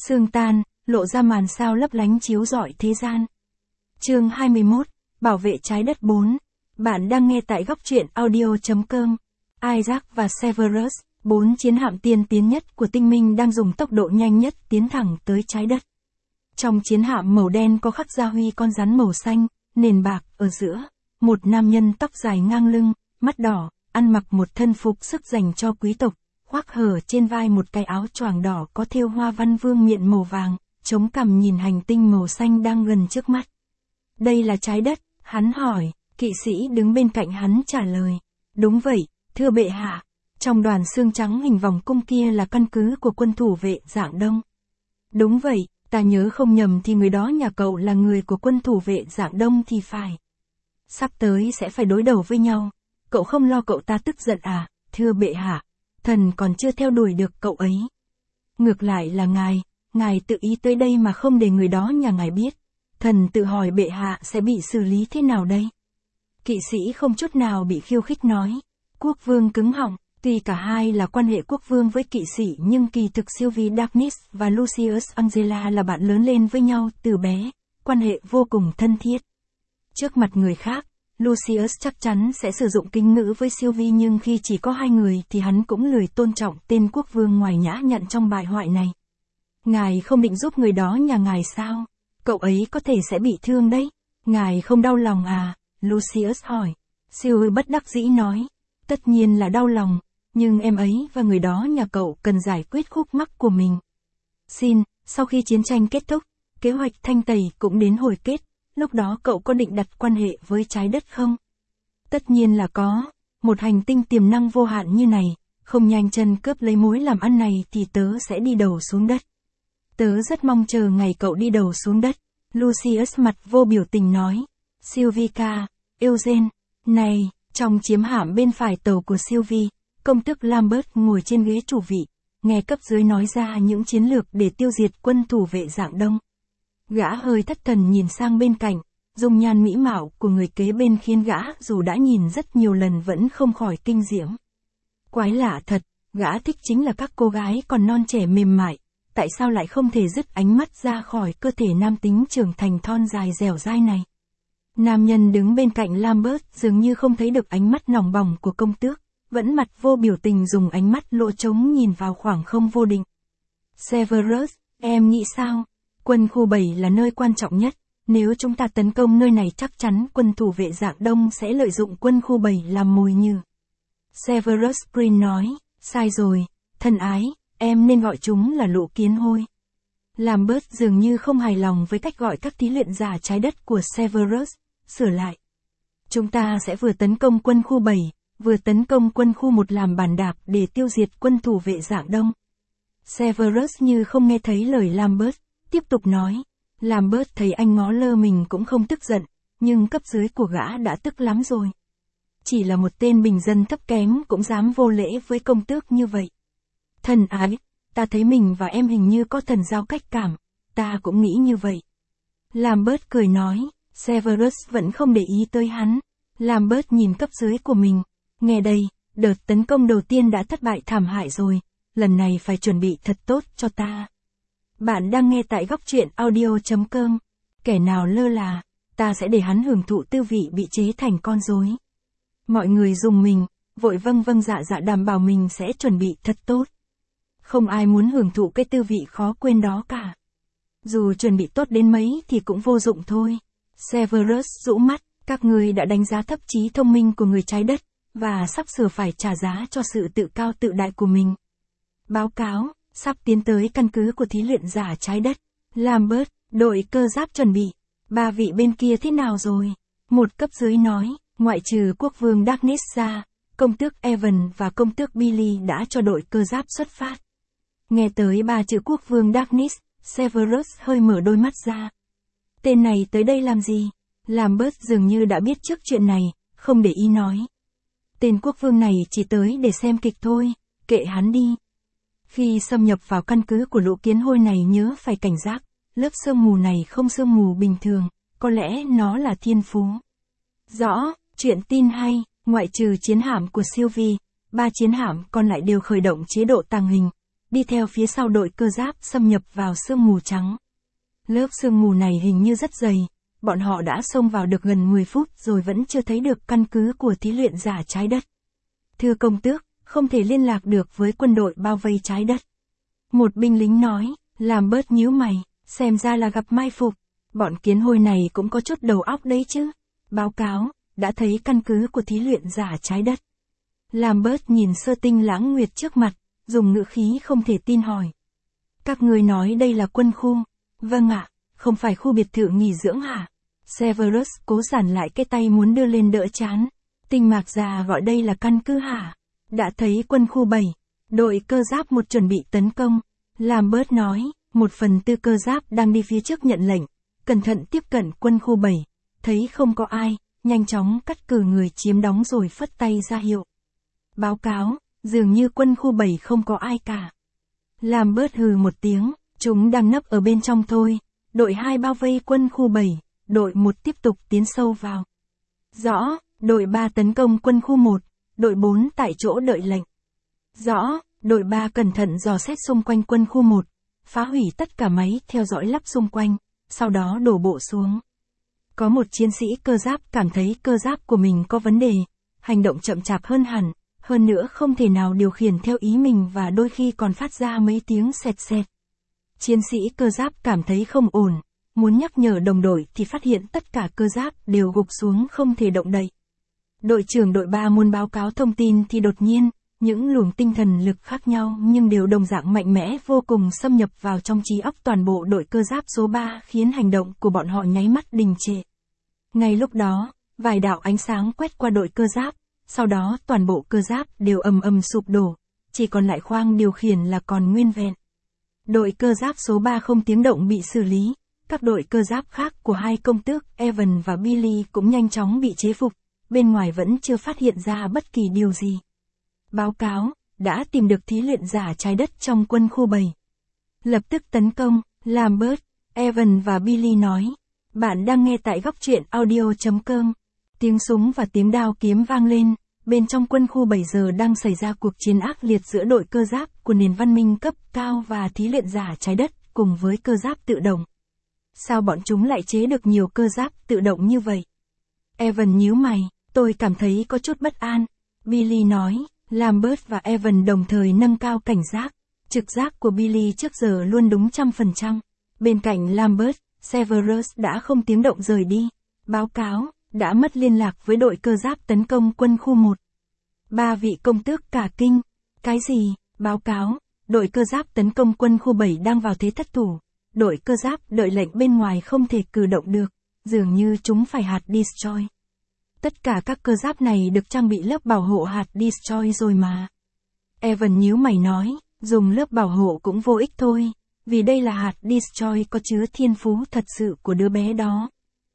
Sương tan, lộ ra màn sao lấp lánh chiếu rọi thế gian. Chương 21, Bảo vệ trái đất 4. Bạn đang nghe tại góc truyện audio.com. Isaac và Severus, 4 chiến hạm tiên tiến nhất của tinh minh đang dùng tốc độ nhanh nhất tiến thẳng tới trái đất. Trong chiến hạm màu đen có khắc gia huy con rắn màu xanh, nền bạc ở giữa. Một nam nhân tóc dài ngang lưng, mắt đỏ, ăn mặc một thân phục sức dành cho quý tộc, khoác hở trên vai một cái áo choàng đỏ có thêu hoa văn vương miện màu vàng, chống cằm nhìn hành tinh màu xanh đang gần trước mắt. Đây là trái đất, hắn hỏi, kỵ sĩ đứng bên cạnh hắn trả lời. Đúng vậy, thưa bệ hạ. Trong đoàn xương trắng hình vòng cung kia là căn cứ của quân thủ vệ Dạng Đông. Đúng vậy, ta nhớ không nhầm thì người đó nhà cậu là người của quân thủ vệ Dạng Đông thì phải. Sắp tới sẽ phải đối đầu với nhau. Cậu không lo cậu ta tức giận à, thưa bệ hạ. Thần còn chưa theo đuổi được cậu ấy. Ngược lại là ngài tự ý tới đây mà không để người đó nhà ngài biết. Thần tự hỏi bệ hạ sẽ bị xử lý thế nào đây? Kỵ sĩ không chút nào bị khiêu khích nói. Quốc vương cứng họng, tuy cả hai là quan hệ quốc vương với kỵ sĩ nhưng kỳ thực Sylvie Darkness và Lucius Angela là bạn lớn lên với nhau từ bé, quan hệ vô cùng thân thiết. Trước mặt người khác, Lucius chắc chắn sẽ sử dụng kính ngữ với Sylvie nhưng khi chỉ có hai người thì hắn cũng lười tôn trọng tên quốc vương ngoài nhã nhặn trong bài thoại này. Ngài không định giúp người đó nhà ngài sao? Cậu ấy có thể sẽ bị thương đấy. Ngài không đau lòng à? Lucius hỏi. Sylvie bất đắc dĩ nói. Tất nhiên là đau lòng, nhưng em ấy và người đó nhà cậu cần giải quyết khúc mắc của mình. Sau khi chiến tranh kết thúc, kế hoạch thanh tẩy cũng đến hồi kết. Lúc đó cậu có định đặt quan hệ với trái đất không? Tất nhiên là có. Một hành tinh tiềm năng vô hạn như này, không nhanh chân cướp lấy mối làm ăn này thì tớ sẽ đi đầu xuống đất. Tớ rất mong chờ ngày cậu đi đầu xuống đất. Lucius mặt vô biểu tình nói. Sylvia, Eugene, này, trong chiếm hạm bên phải tàu của Sylvie, công tước Lambert ngồi trên ghế chủ vị, nghe cấp dưới nói ra những chiến lược để tiêu diệt quân thủ vệ Dạng Đông. Gã hơi thất thần nhìn sang bên cạnh, dung nhan mỹ mạo của người kế bên khiến gã dù đã nhìn rất nhiều lần vẫn không khỏi kinh diễm. Quái lạ thật, gã thích chính là các cô gái còn non trẻ mềm mại, tại sao lại không thể dứt ánh mắt ra khỏi cơ thể nam tính trưởng thành thon dài dẻo dai này. Nam nhân đứng bên cạnh Lambert dường như không thấy được ánh mắt nòng bỏng của công tước, vẫn mặt vô biểu tình dùng ánh mắt lỗ trống nhìn vào khoảng không vô định. Severus, em nghĩ sao? Quân khu 7 là nơi quan trọng nhất, nếu chúng ta tấn công nơi này chắc chắn quân thủ vệ Dạng Đông sẽ lợi dụng quân khu 7 làm mồi nhử. Severus Green nói, sai rồi, thân ái, em nên gọi chúng là lũ kiến hôi. Lambert dường như không hài lòng với cách gọi các thí luyện giả trái đất của Severus, sửa lại. Chúng ta sẽ vừa tấn công quân khu 7, vừa tấn công quân khu 1 làm bàn đạp để tiêu diệt quân thủ vệ Dạng Đông. Severus như không nghe thấy lời Lambert, tiếp tục nói. Lambert thấy anh ngó lơ mình cũng không tức giận, nhưng cấp dưới của gã đã tức lắm rồi. Chỉ là một tên bình dân thấp kém cũng dám vô lễ với công tước như vậy. Thân ái, ta thấy mình và em hình như có thần giao cách cảm, ta cũng nghĩ như vậy. Lambert cười nói, Severus vẫn không để ý tới hắn. Lambert nhìn cấp dưới của mình, nghe đây, đợt tấn công đầu tiên đã thất bại thảm hại rồi, lần này phải chuẩn bị thật tốt cho ta. Bạn đang nghe tại góc truyện audio.com. Kẻ nào lơ là, ta sẽ để hắn hưởng thụ tư vị bị chế thành con rối. Mọi người dùng mình, vội vâng dạ đảm bảo mình sẽ chuẩn bị thật tốt. Không ai muốn hưởng thụ cái tư vị khó quên đó cả. Dù chuẩn bị tốt đến mấy thì cũng vô dụng thôi. Severus rũ mắt, các ngươi đã đánh giá thấp trí thông minh của người trái đất, và sắp sửa phải trả giá cho sự tự cao tự đại của mình. Báo cáo, sắp tiến tới căn cứ của thí luyện giả trái đất. Lambert, đội cơ giáp chuẩn bị. 3 vị bên kia thế nào rồi? Một cấp dưới nói, ngoại trừ quốc vương Darkness ra, công tước Evan và công tước Billy đã cho đội cơ giáp xuất phát. Nghe tới 3 chữ quốc vương Darkness, Severus hơi mở đôi mắt ra. Tên này tới đây làm gì? Lambert dường như đã biết trước chuyện này, không để ý nói. Tên quốc vương này chỉ tới để xem kịch thôi, kệ hắn đi. Khi xâm nhập vào căn cứ của lũ kiến hôi này nhớ phải cảnh giác, lớp sương mù này không sương mù bình thường, có lẽ nó là thiên phú. Rõ, chuyện tin hay, ngoại trừ chiến hạm của Sylvie, 3 chiến hạm còn lại đều khởi động chế độ tàng hình. đi theo phía sau đội cơ giáp xâm nhập vào sương mù trắng. Lớp sương mù này hình như rất dày, bọn họ đã xông vào được gần 10 phút rồi vẫn chưa thấy được căn cứ của thí luyện giả trái đất. Thưa công tước, không thể liên lạc được với quân đội bao vây trái đất. Một binh lính nói, làm bớt nhíu mày, xem ra là gặp mai phục. Bọn kiến hôi này cũng có chút đầu óc đấy chứ. Báo cáo, đã thấy căn cứ của thí luyện giả trái đất. Làm bớt nhìn Sơ Tinh Lãng Nguyệt trước mặt, dùng ngữ khí không thể tin hỏi. Các người nói đây là quân khu. Vâng ạ, không phải khu biệt thự nghỉ dưỡng hả? Severus cố giản lại cái tay muốn đưa lên đỡ chán. Tinh Mạc già gọi đây là căn cứ hả? Đã thấy quân khu 7, đội cơ giáp một chuẩn bị tấn công. Lambert nói, 1/4 cơ giáp đang đi phía trước nhận lệnh, cẩn thận tiếp cận quân khu 7, thấy không có ai, nhanh chóng cắt cử người chiếm đóng rồi phất tay ra hiệu. Báo cáo, dường như quân khu 7 không có ai cả. Lambert hừ một tiếng, chúng đang nấp ở bên trong thôi. Đội 2 bao vây quân khu 7, đội 1 tiếp tục tiến sâu vào. Rõ, đội 3 tấn công quân khu 1, đội 4 tại chỗ đợi lệnh. Rõ, đội 3 cẩn thận dò xét xung quanh quân khu 1, phá hủy tất cả máy theo dõi lắp xung quanh, sau đó đổ bộ xuống. Có một chiến sĩ cơ giáp cảm thấy cơ giáp của mình có vấn đề, hành động chậm chạp hơn hẳn, hơn nữa không thể nào điều khiển theo ý mình và đôi khi còn phát ra mấy tiếng sẹt sẹt. Chiến sĩ cơ giáp cảm thấy không ổn, muốn nhắc nhở đồng đội thì phát hiện tất cả cơ giáp đều gục xuống không thể động đậy. Đội trưởng đội 3 muốn báo cáo thông tin thì đột nhiên, những luồng tinh thần lực khác nhau nhưng đều đồng dạng mạnh mẽ vô cùng xâm nhập vào trong trí óc toàn bộ đội cơ giáp số 3 khiến hành động của bọn họ nháy mắt đình trệ. Ngay lúc đó, vài đạo ánh sáng quét qua đội cơ giáp, sau đó toàn bộ cơ giáp đều ầm ầm sụp đổ, chỉ còn lại khoang điều khiển là còn nguyên vẹn. Đội cơ giáp số 3 không tiếng động bị xử lý, các đội cơ giáp khác của hai công tước Evan và Billy cũng nhanh chóng bị chế phục, bên ngoài vẫn chưa phát hiện ra bất kỳ điều gì. Báo cáo, đã tìm được thí luyện giả trái đất trong quân khu 7. Lập tức tấn công, Lambert, Evan và Billy nói. Bạn đang nghe tại góc truyện audio.com. Tiếng súng và tiếng đao kiếm vang lên, bên trong quân khu 7 giờ đang xảy ra cuộc chiến ác liệt giữa đội cơ giáp của nền văn minh cấp cao và thí luyện giả trái đất cùng với cơ giáp tự động. Sao bọn chúng lại chế được nhiều cơ giáp tự động như vậy? Evan nhíu mày, tôi cảm thấy có chút bất an. Billy nói. Lambert và Evan đồng thời nâng cao cảnh giác. Trực giác của Billy trước giờ luôn đúng 100%. Bên cạnh Lambert, Severus đã không tiếng động rời đi. Báo cáo, đã mất liên lạc với đội cơ giáp tấn công quân khu 1. 3 vị công tước cả kinh. Cái gì? Báo cáo, đội cơ giáp tấn công quân khu 7 đang vào thế thất thủ. Đội cơ giáp đợi lệnh bên ngoài không thể cử động được. Dường như chúng phải hạt destroy. Tất cả các cơ giáp này được trang bị lớp bảo hộ hạt destroy rồi mà. Evan nhíu mày nói, dùng lớp bảo hộ cũng vô ích thôi, vì đây là hạt destroy có chứa thiên phú thật sự của đứa bé đó.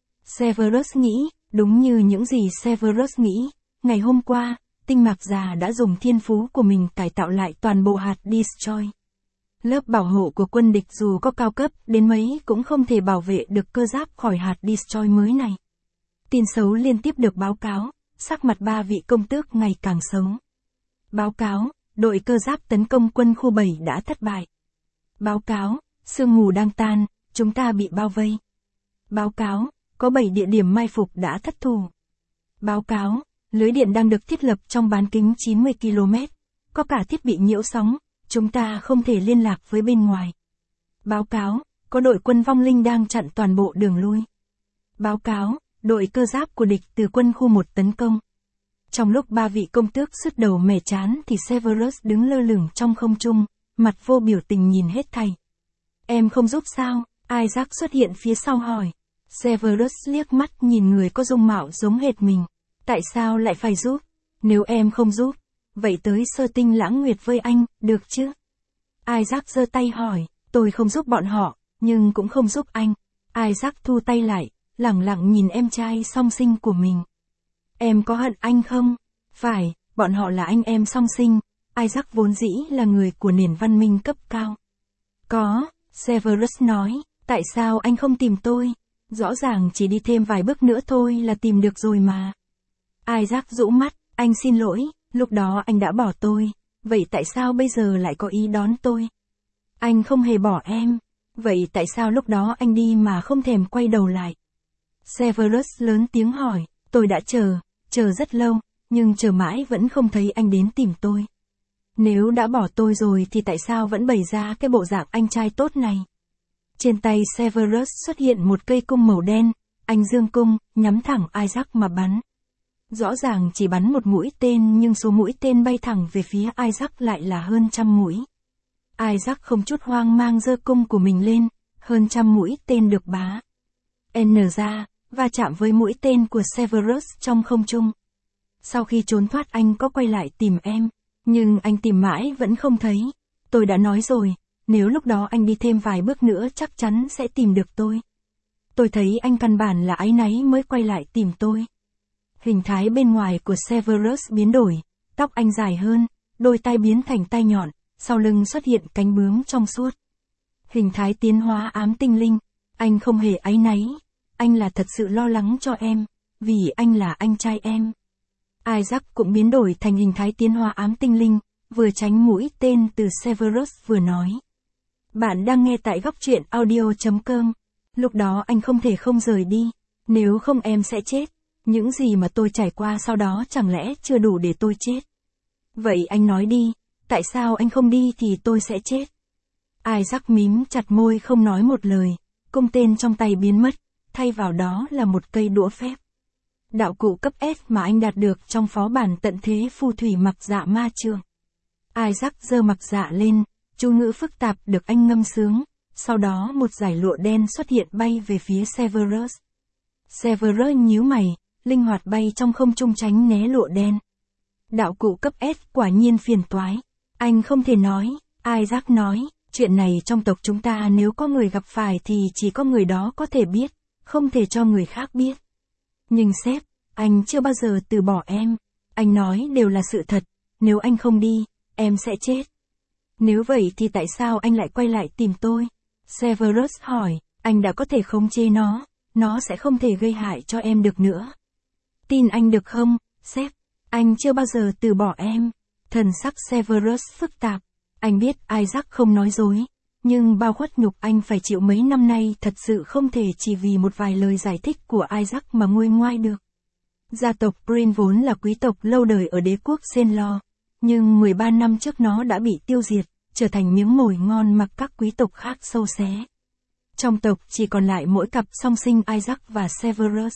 Severus nghĩ, đúng như những gì Severus nghĩ, ngày hôm qua, Tinh Mạc già đã dùng thiên phú của mình cải tạo lại toàn bộ hạt destroy. Lớp bảo hộ của quân địch dù có cao cấp đến mấy cũng không thể bảo vệ được cơ giáp khỏi hạt destroy mới này. Tin xấu liên tiếp được báo cáo, sắc mặt 3 vị công tước ngày càng xấu. Báo cáo, đội cơ giáp tấn công quân khu 7 đã thất bại. Báo cáo, sương mù đang tan, chúng ta bị bao vây. Báo cáo, có 7 địa điểm mai phục đã thất thủ. Báo cáo, lưới điện đang được thiết lập trong bán kính 90 km, có cả thiết bị nhiễu sóng, chúng ta không thể liên lạc với bên ngoài. Báo cáo, có đội quân vong linh đang chặn toàn bộ đường lui. Báo cáo, đội cơ giáp của địch từ quân khu 1 tấn công. Trong lúc 3 vị công tước sứt đầu mẻ chán thì Severus đứng lơ lửng trong không trung, mặt vô biểu tình nhìn hết thảy. Em không giúp sao? Isaac xuất hiện phía sau hỏi. Severus liếc mắt nhìn người có dung mạo giống hệt mình. Tại sao lại phải giúp? Nếu em không giúp, vậy tới Sơ Tinh Lãng Nguyệt với anh, được chứ? Isaac giơ tay hỏi, tôi không giúp bọn họ, nhưng cũng không giúp anh. Isaac thu tay lại, lẳng lặng nhìn em trai song sinh của mình. Em có hận anh không? Phải, bọn họ là anh em song sinh. Isaac vốn dĩ là người của nền văn minh cấp cao. Có, Severus nói, tại sao anh không tìm tôi? Rõ ràng chỉ đi thêm vài bước nữa thôi là tìm được rồi mà. Isaac rũ mắt, anh xin lỗi, lúc đó anh đã bỏ tôi. Vậy tại sao bây giờ lại có ý đón tôi? Anh không hề bỏ em. Vậy tại sao lúc đó anh đi mà không thèm quay đầu lại? Severus lớn tiếng hỏi, tôi đã chờ rất lâu, nhưng chờ mãi vẫn không thấy anh đến tìm tôi. Nếu đã bỏ tôi rồi thì tại sao vẫn bày ra cái bộ dạng anh trai tốt này? Trên tay Severus xuất hiện một cây cung màu đen, anh giương cung, nhắm thẳng Isaac mà bắn. Rõ ràng chỉ bắn một mũi tên nhưng số mũi tên bay thẳng về phía Isaac lại là hơn 100 mũi. Isaac không chút hoang mang giơ cung của mình lên, hơn 100 mũi tên được bá N ra, và chạm với mũi tên của Severus trong không trung. Sau khi trốn thoát anh có quay lại tìm em, nhưng anh tìm mãi vẫn không thấy. Tôi đã nói rồi, nếu lúc đó anh đi thêm vài bước nữa chắc chắn sẽ tìm được tôi. Tôi thấy anh căn bản là áy náy mới quay lại tìm tôi. Hình thái bên ngoài của Severus biến đổi, tóc anh dài hơn, đôi tai biến thành tai nhọn, sau lưng xuất hiện cánh bướm trong suốt. Hình thái tiến hóa ám tinh linh, anh không hề áy náy, anh là thật sự lo lắng cho em, vì anh là anh trai em. Isaac cũng biến đổi thành hình thái tiến hóa ám tinh linh, vừa tránh mũi tên từ Severus vừa nói. Bạn đang nghe tại góc truyện audio.com. Lúc đó anh không thể không rời đi, nếu không em sẽ chết. Những gì mà tôi trải qua sau đó chẳng lẽ chưa đủ để tôi chết? Vậy anh nói đi, tại sao anh không đi thì tôi sẽ chết? Isaac mím chặt môi không nói một lời, cung tên trong tay biến mất, thay vào đó là một cây đũa phép. Đạo cụ cấp S mà anh đạt được trong phó bản tận thế phù thủy mặc dạ ma trường. Isaac giơ mặc dạ lên, chú ngữ phức tạp được anh ngâm sướng, sau đó một dải lụa đen xuất hiện bay về phía Severus. Severus nhíu mày, linh hoạt bay trong không trung tránh né lụa đen. Đạo cụ cấp S quả nhiên phiền toái. Anh không thể nói, Isaac nói, chuyện này trong tộc chúng ta nếu có người gặp phải thì chỉ có người đó có thể biết, không thể cho người khác biết. Nhưng sếp, anh chưa bao giờ từ bỏ em. Anh nói đều là sự thật, nếu anh không đi, em sẽ chết. Nếu vậy thì tại sao anh lại quay lại tìm tôi? Severus hỏi, anh đã có thể khống chế nó sẽ không thể gây hại cho em được nữa. Tin anh được không, sếp? Anh chưa bao giờ từ bỏ em. Thần sắc Severus phức tạp. Anh biết Isaac không nói dối, nhưng bao khuất nhục anh phải chịu mấy năm nay thật sự không thể chỉ vì một vài lời giải thích của Isaac mà nguôi ngoai được. Gia tộc Green vốn là quý tộc lâu đời ở đế quốc Senlo, nhưng 13 năm trước nó đã bị tiêu diệt, trở thành miếng mồi ngon mặc các quý tộc khác sâu xé. Trong tộc chỉ còn lại mỗi cặp song sinh Isaac và Severus.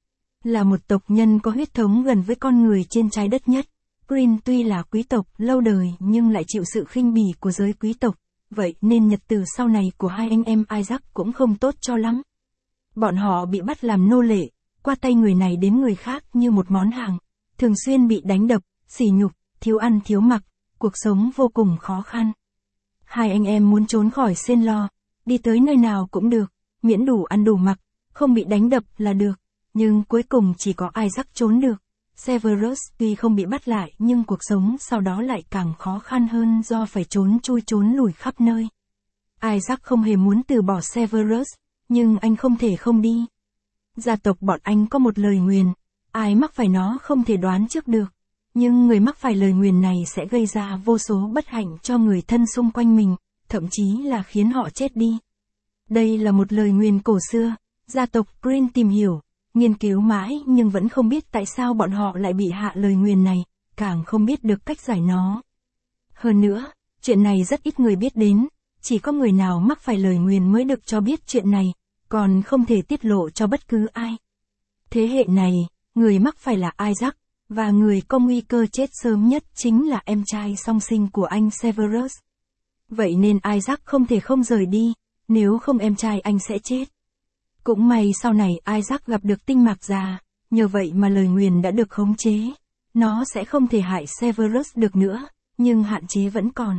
Là một tộc nhân có huyết thống gần với con người trên trái đất nhất, Green tuy là quý tộc lâu đời nhưng lại chịu sự khinh bỉ của giới quý tộc, vậy nên nhật từ sau này của hai anh em Isaac cũng không tốt cho lắm. Bọn họ bị bắt làm nô lệ, qua tay người này đến người khác như một món hàng, thường xuyên bị đánh đập, sỉ nhục, thiếu ăn thiếu mặc, cuộc sống vô cùng khó khăn. Hai anh em muốn trốn khỏi Senlo, đi tới nơi nào cũng được, miễn đủ ăn đủ mặc, không bị đánh đập là được, nhưng cuối cùng chỉ có Isaac trốn được. Severus tuy không bị bắt lại nhưng cuộc sống sau đó lại càng khó khăn hơn do phải trốn chui trốn lủi khắp nơi. Isaac không hề muốn từ bỏ Severus, nhưng anh không thể không đi. Gia tộc bọn anh có một lời nguyền, ai mắc phải nó không thể đoán trước được, nhưng người mắc phải lời nguyền này sẽ gây ra vô số bất hạnh cho người thân xung quanh mình, thậm chí là khiến họ chết đi. Đây là một lời nguyền cổ xưa, gia tộc Green tìm hiểu, nghiên cứu mãi nhưng vẫn không biết tại sao bọn họ lại bị hạ lời nguyền này, càng không biết được cách giải nó. Hơn nữa, chuyện này rất ít người biết đến, chỉ có người nào mắc phải lời nguyền mới được cho biết chuyện này, còn không thể tiết lộ cho bất cứ ai. Thế hệ này, người mắc phải là Isaac, và người có nguy cơ chết sớm nhất chính là em trai song sinh của anh Severus. Vậy nên Isaac không thể không rời đi, nếu không em trai anh sẽ chết. Cũng may sau này Isaac gặp được tinh mạc già, nhờ vậy mà lời nguyền đã được khống chế. Nó sẽ không thể hại Severus được nữa, nhưng hạn chế vẫn còn.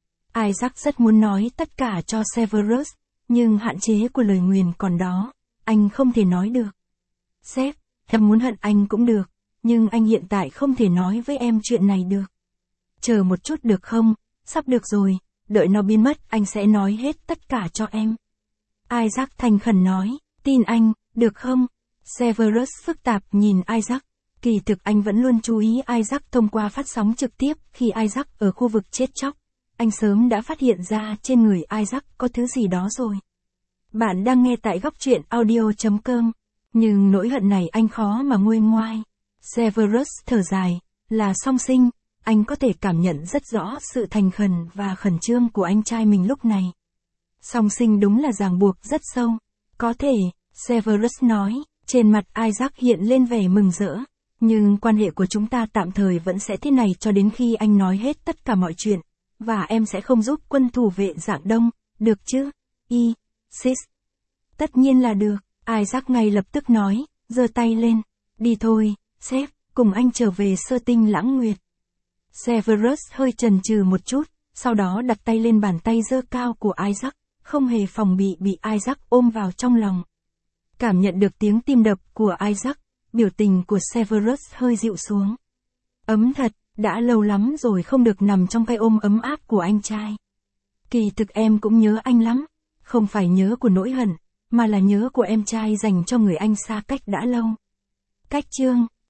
Isaac rất muốn nói tất cả cho Severus, nhưng hạn chế của lời nguyền còn đó, anh không thể nói được. Sếp, em muốn hận anh cũng được, nhưng anh hiện tại không thể nói với em chuyện này được. Chờ một chút được không, sắp được rồi, đợi nó biến mất anh sẽ nói hết tất cả cho em. Isaac thành khẩn nói, tin anh, được không? Severus phức tạp nhìn Isaac, Kỳ thực anh vẫn luôn chú ý Isaac thông qua phát sóng trực tiếp khi Isaac ở khu vực chết chóc. Anh sớm đã phát hiện ra trên người Isaac có thứ gì đó rồi. Bạn đang nghe tại góc truyện audio.com. Nhưng nỗi hận này anh khó mà nguôi ngoai. Severus thở dài, là song sinh, anh có thể cảm nhận rất rõ sự thành khẩn và khẩn trương của anh trai mình lúc này. Song sinh đúng là ràng buộc rất sâu. Có thể, Severus nói, trên mặt Isaac hiện lên vẻ mừng rỡ. Nhưng quan hệ của chúng ta tạm thời vẫn sẽ thế này cho đến khi anh nói hết tất cả mọi chuyện. Và em sẽ không giúp quân thủ vệ Dạng Đông, được chứ? Sis. Tất nhiên là được, Isaac ngay lập tức nói, giơ tay lên. Đi thôi, sếp, cùng anh trở về Sơ Tinh Lãng Nguyệt. Severus hơi chần chừ một chút, sau đó đặt tay lên bàn tay giơ cao của Isaac, không hề phòng bị Isaac ôm vào trong lòng. Cảm nhận được tiếng tim đập của Isaac, biểu tình của Severus hơi dịu xuống. Ấm thật, đã lâu lắm rồi không được nằm trong cái ôm ấm áp của anh trai. Kỳ thực em cũng nhớ anh lắm, không phải nhớ của nỗi hận, mà là nhớ của em trai dành cho người anh xa cách đã lâu. Cách chương